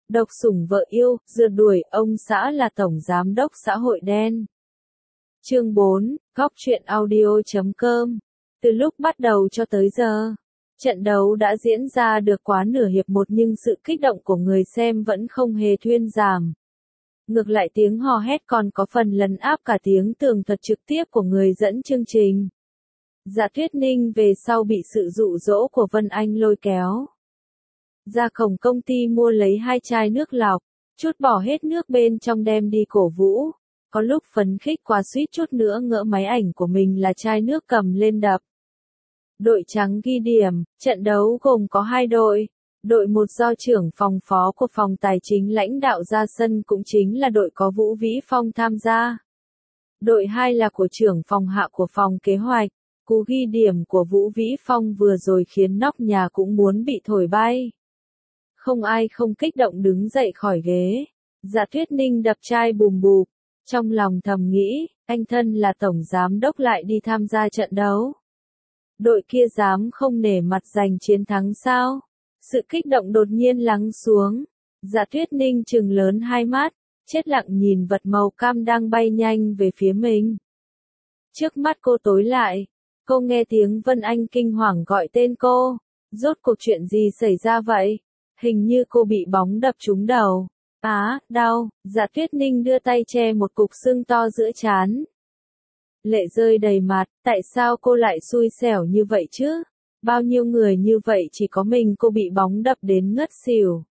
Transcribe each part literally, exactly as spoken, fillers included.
độc sủng vợ yêu, rượt đuổi ông xã là tổng giám đốc xã hội đen. Chương bốn, góc truyện audio chấm com. Từ lúc bắt đầu cho tới giờ, trận đấu đã diễn ra được quá nửa hiệp một nhưng sự kích động của người xem vẫn không hề thuyên giảm. Ngược lại tiếng hò hét còn có phần lấn áp cả tiếng tường thuật trực tiếp của người dẫn chương trình. Dạ Tuyết Ninh về sau bị sự dụ dỗ của Vân Anh lôi kéo ra cổng công ty mua lấy hai chai nước lọc, chút bỏ hết nước bên trong đem đi cổ vũ. Có lúc phấn khích quá suýt chút nữa ngỡ máy ảnh của mình là chai nước cầm lên đập. Đội trắng ghi điểm, trận đấu gồm có hai đội. Đội một do trưởng phòng phó của phòng tài chính lãnh đạo ra sân cũng chính là đội có Vũ Vĩ Phong tham gia. Đội hai là của trưởng phòng hạ của phòng kế hoạch. Cú ghi điểm của Vũ Vĩ Phong vừa rồi khiến nóc nhà cũng muốn bị thổi bay. Không ai không kích động đứng dậy khỏi ghế. Dạ Tuyết Ninh đập chai bùm bụp. Trong lòng thầm nghĩ, anh thân là tổng giám đốc lại đi tham gia trận đấu. Đội kia dám không nể mặt giành chiến thắng sao? Sự kích động đột nhiên lắng xuống. Dạ Tuyết Ninh trừng lớn hai mắt, chết lặng nhìn vật màu cam đang bay nhanh về phía mình. Trước mắt cô tối lại, cô nghe tiếng Vân Anh kinh hoàng gọi tên cô. Rốt cuộc chuyện gì xảy ra vậy? Hình như cô bị bóng đập trúng đầu. Á, đau. Dạ Tuyết Ninh đưa tay che một cục sưng to giữa trán. Lệ rơi đầy mặt, tại sao cô lại xui xẻo như vậy chứ? Bao nhiêu người như vậy chỉ có mình cô bị bóng đập đến ngất xỉu.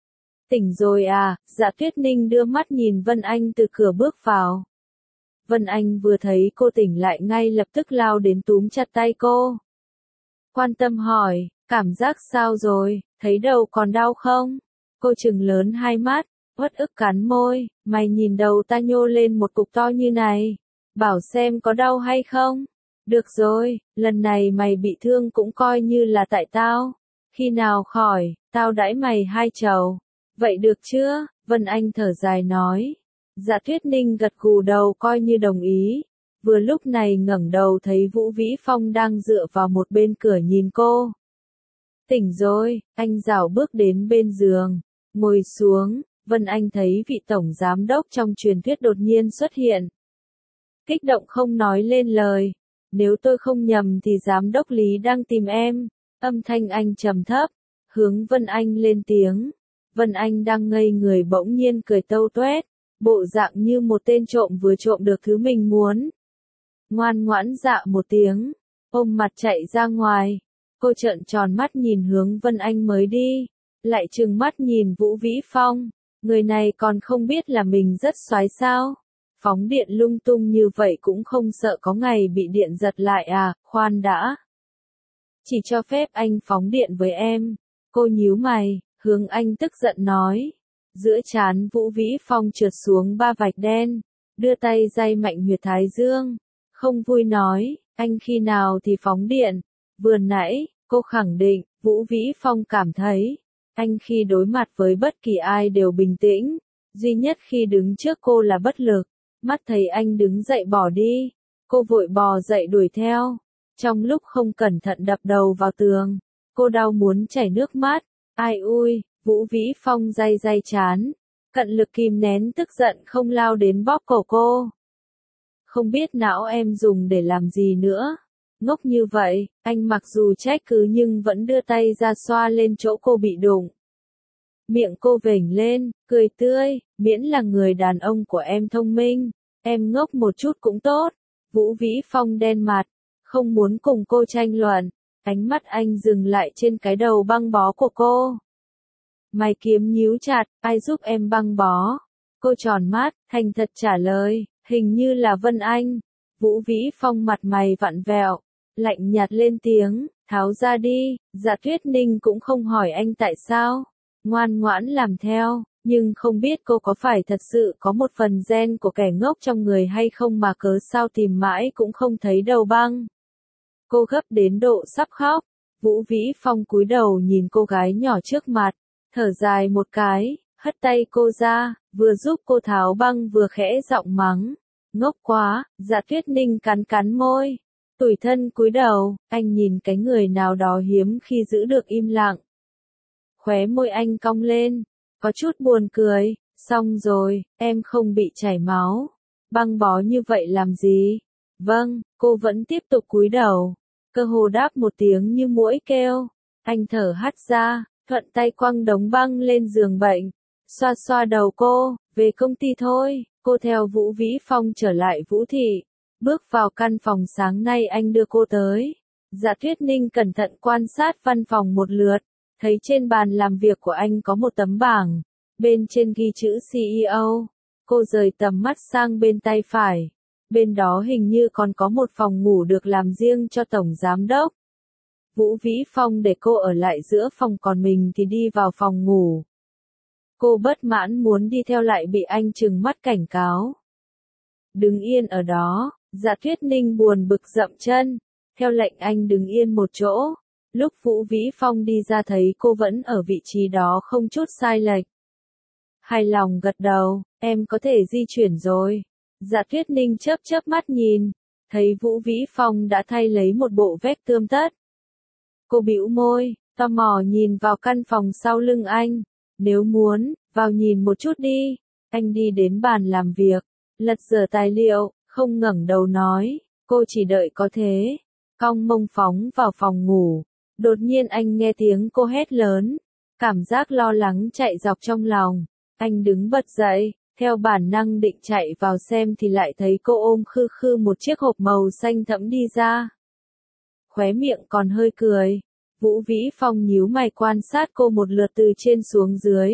Tỉnh rồi à? Dạ Tuyết Ninh đưa mắt nhìn Vân Anh từ cửa bước vào. Vân Anh vừa thấy cô tỉnh lại ngay lập tức lao đến túm chặt tay cô. Quan tâm hỏi, cảm giác sao rồi, thấy đầu còn đau không? Cô trừng lớn hai mắt, uất ức cắn môi, mày nhìn đầu ta nhô lên một cục to như này. Bảo xem có đau hay không? Được rồi, lần này mày bị thương cũng coi như là tại tao. Khi nào khỏi, tao đãi mày hai chầu. Vậy được chưa? Vân Anh thở dài nói. Dạ Tuyết Ninh gật gù đầu coi như đồng ý. Vừa lúc này ngẩng đầu thấy Vũ Vĩ Phong đang dựa vào một bên cửa nhìn cô. Tỉnh rồi, anh rảo bước đến bên giường, ngồi xuống. Vân Anh thấy vị tổng giám đốc trong truyền thuyết đột nhiên xuất hiện. Kích động không nói lên lời. Nếu tôi không nhầm thì giám đốc Lý đang tìm em. Âm thanh anh trầm thấp, hướng Vân Anh lên tiếng. Vân Anh đang ngây người bỗng nhiên cười tâu tuét, bộ dạng như một tên trộm vừa trộm được thứ mình muốn. Ngoan ngoãn dạ một tiếng, ôm mặt chạy ra ngoài. Cô trợn tròn mắt nhìn hướng Vân Anh mới đi, lại trừng mắt nhìn Vũ Vĩ Phong. Người này còn không biết là mình rất xoái sao? Phóng điện lung tung như vậy cũng không sợ có ngày bị điện giật lại à? Khoan đã. Chỉ cho phép anh phóng điện với em. Cô nhíu mày, hướng anh tức giận nói. Giữa trán Vũ Vĩ Phong trượt xuống ba vạch đen, đưa tay day mạnh huyệt thái dương. Không vui nói, anh khi nào thì phóng điện? Vừa nãy, cô khẳng định, Vũ Vĩ Phong cảm thấy, anh khi đối mặt với bất kỳ ai đều bình tĩnh, duy nhất khi đứng trước cô là bất lực. Mắt thấy anh đứng dậy bỏ đi, cô vội bò dậy đuổi theo. Trong lúc không cẩn thận đập đầu vào tường, cô đau muốn chảy nước mắt. Ai ui, Vũ Vĩ Phong day day chán, cận lực kìm nén tức giận không lao đến bóp cổ cô. Không biết não em dùng để làm gì nữa. Ngốc như vậy, anh mặc dù trách cứ nhưng vẫn đưa tay ra xoa lên chỗ cô bị đụng. Miệng cô vểnh lên, cười tươi, miễn là người đàn ông của em thông minh, em ngốc một chút cũng tốt. Vũ Vĩ Phong đen mặt, không muốn cùng cô tranh luận, ánh mắt anh dừng lại trên cái đầu băng bó của cô. Mày kiếm nhíu chặt, ai giúp em băng bó? Cô tròn mắt, thành thật trả lời, hình như là Vân Anh. Vũ Vĩ Phong mặt mày vặn vẹo, lạnh nhạt lên tiếng, tháo ra đi. Dạ Tuyết Ninh cũng không hỏi anh tại sao, ngoan ngoãn làm theo, nhưng không biết cô có phải thật sự có một phần gen của kẻ ngốc trong người hay không mà cớ sao tìm mãi cũng không thấy đầu băng. Cô gấp đến độ sắp khóc. Vũ Vĩ Phong cúi đầu nhìn cô gái nhỏ trước mặt, thở dài một cái, hất tay cô ra, vừa giúp cô tháo băng vừa khẽ giọng mắng. Ngốc quá. Dạ Tuyết Ninh cắn cắn môi, tủi thân cúi đầu. Anh nhìn cái người nào đó hiếm khi giữ được im lặng. Khóe môi anh cong lên, Có chút buồn cười, xong rồi, em không bị chảy máu. Băng bó như vậy làm gì? Vâng, cô vẫn tiếp tục cúi đầu. Cơ hồ đáp một tiếng như muỗi kêu. Anh thở hắt ra, thuận tay quăng đống băng lên giường bệnh. Xoa xoa đầu cô, về công ty thôi. Cô theo Vũ Vĩ Phong trở lại Vũ Thị. Bước vào căn phòng sáng nay anh đưa cô tới. Dạ Tuyết Ninh cẩn thận quan sát văn phòng một lượt. Thấy trên bàn làm việc của anh có một tấm bảng. Bên trên ghi chữ xê e ô. Cô rời tầm mắt sang bên tay phải. Bên đó hình như còn có một phòng ngủ được làm riêng cho tổng giám đốc. Vũ Vĩ Phong để cô ở lại giữa phòng còn mình thì đi vào phòng ngủ. Cô bất mãn muốn đi theo lại bị anh trừng mắt cảnh cáo. Đứng yên ở đó, Dạ Tuyết Ninh buồn bực dậm chân. Theo lệnh anh đứng yên một chỗ. Lúc Vũ Vĩ Phong đi ra thấy cô vẫn ở vị trí đó không chút sai lệch. Hài lòng gật đầu, em có thể di chuyển rồi. Dạ Tuyết Ninh chớp chớp mắt nhìn, thấy Vũ Vĩ Phong đã thay lấy một bộ vest tươm tất. Cô bĩu môi, tò mò nhìn vào căn phòng sau lưng anh. Nếu muốn, vào nhìn một chút đi. Anh đi đến bàn làm việc, lật dở tài liệu, không ngẩng đầu nói, cô chỉ đợi có thế. Cong mông phóng vào phòng ngủ. Đột nhiên anh nghe tiếng cô hét lớn. Cảm giác lo lắng chạy dọc trong lòng. Anh đứng bật dậy, theo bản năng định chạy vào xem thì lại thấy cô ôm khư khư một chiếc hộp màu xanh thẫm đi ra. Khóe miệng còn hơi cười. Vũ Vĩ Phong nhíu mày quan sát cô một lượt từ trên xuống dưới.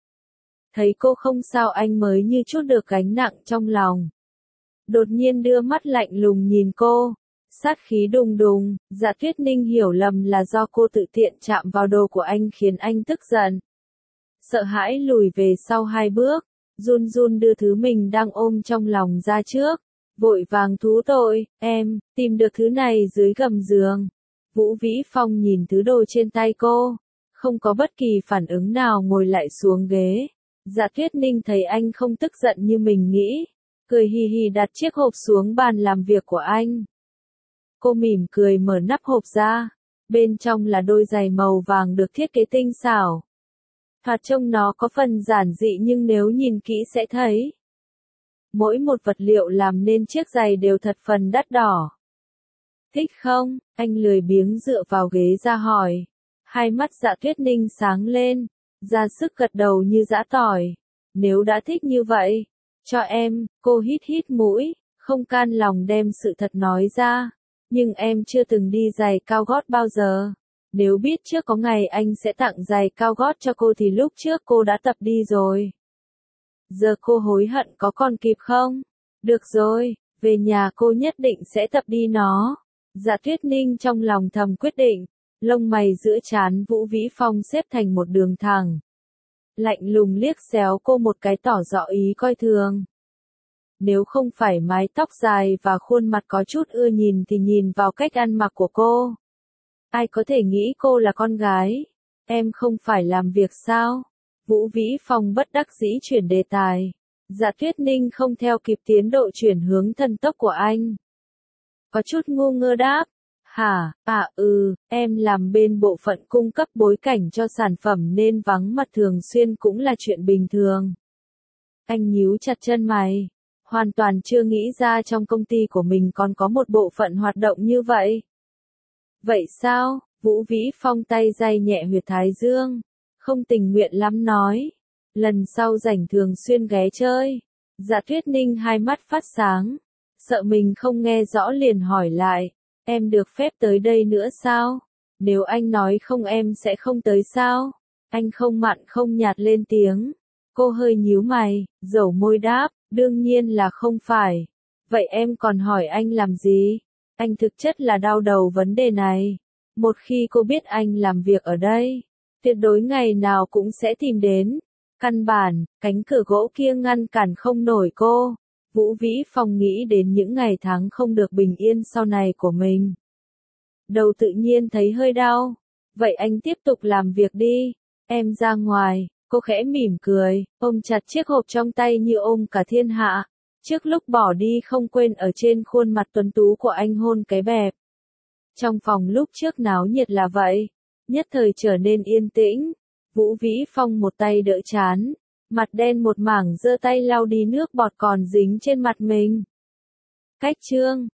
Thấy cô không sao anh mới như chút được gánh nặng trong lòng. Đột nhiên đưa mắt lạnh lùng nhìn cô. Sát khí đùng đùng, Dạ Tuyết Ninh hiểu lầm là do cô tự tiện chạm vào đồ của anh khiến anh tức giận. Sợ hãi lùi về sau hai bước, run run đưa thứ mình đang ôm trong lòng ra trước. Vội vàng thú tội, em, tìm được thứ này dưới gầm giường. Vũ Vĩ Phong nhìn thứ đồ trên tay cô, không có bất kỳ phản ứng nào ngồi lại xuống ghế. Dạ Tuyết Ninh thấy anh không tức giận như mình nghĩ, cười hì hì đặt chiếc hộp xuống bàn làm việc của anh. Cô mỉm cười mở nắp hộp ra, bên trong là đôi giày màu vàng được thiết kế tinh xảo. Thoạt trông nó có phần giản dị nhưng nếu nhìn kỹ sẽ thấy. Mỗi một vật liệu làm nên chiếc giày đều thật phần đắt đỏ. Thích không? Anh lười biếng dựa vào ghế ra hỏi. Hai mắt Dạ Tuyết Ninh sáng lên, ra sức gật đầu như giã tỏi. Nếu đã thích như vậy, cho em, cô hít hít mũi, không can lòng đem sự thật nói ra. Nhưng em chưa từng đi giày cao gót bao giờ. Nếu biết trước có ngày anh sẽ tặng giày cao gót cho cô thì lúc trước cô đã tập đi rồi. Giờ cô hối hận có còn kịp không? Được rồi, về nhà cô nhất định sẽ tập đi nó. Dạ Tuyết Ninh trong lòng thầm quyết định, lông mày giữa trán Vũ Vĩ Phong xếp thành một đường thẳng. Lạnh lùng liếc xéo cô một cái tỏ rõ ý coi thường. Nếu không phải mái tóc dài và khuôn mặt có chút ưa nhìn thì nhìn vào cách ăn mặc của cô. Ai có thể nghĩ cô là con gái? Em không phải làm việc sao? Vũ Vĩ Phong bất đắc dĩ chuyển đề tài. Dạ Tuyết Ninh không theo kịp tiến độ chuyển hướng thần tốc của anh. Có chút ngu ngơ đáp. Hả, à ừ, em làm bên bộ phận cung cấp bối cảnh cho sản phẩm nên vắng mặt thường xuyên cũng là chuyện bình thường. Anh nhíu chặt chân mày. Hoàn toàn chưa nghĩ ra trong công ty của mình còn có một bộ phận hoạt động như vậy. Vậy sao? Vũ Vĩ Phong tay day nhẹ huyệt thái dương. Không tình nguyện lắm nói. Lần sau rảnh thường xuyên ghé chơi. Dạ Tuyết Ninh hai mắt phát sáng. Sợ mình không nghe rõ liền hỏi lại. Em được phép tới đây nữa sao? Nếu anh nói không em sẽ không tới sao? Anh không mặn không nhạt lên tiếng. Cô hơi nhíu mày, dẩu môi đáp. Đương nhiên là không phải. Vậy em còn hỏi anh làm gì? Anh thực chất là đau đầu vấn đề này. Một khi cô biết anh làm việc ở đây, tuyệt đối ngày nào cũng sẽ tìm đến. Căn bản, cánh cửa gỗ kia ngăn cản không nổi cô. Vũ Vĩ Phong nghĩ đến những ngày tháng không được bình yên sau này của mình. Đầu tự nhiên thấy hơi đau. Vậy anh tiếp tục làm việc đi. Em ra ngoài. Cô khẽ mỉm cười, ôm chặt chiếc hộp trong tay như ôm cả thiên hạ. Trước lúc bỏ đi không quên ở trên khuôn mặt tuấn tú của anh hôn cái bẹp. Trong phòng lúc trước náo nhiệt là vậy, nhất thời trở nên yên tĩnh. Vũ Vĩ Phong một tay đỡ chán, mặt đen một mảng giơ tay lau đi nước bọt còn dính trên mặt mình. Cách chương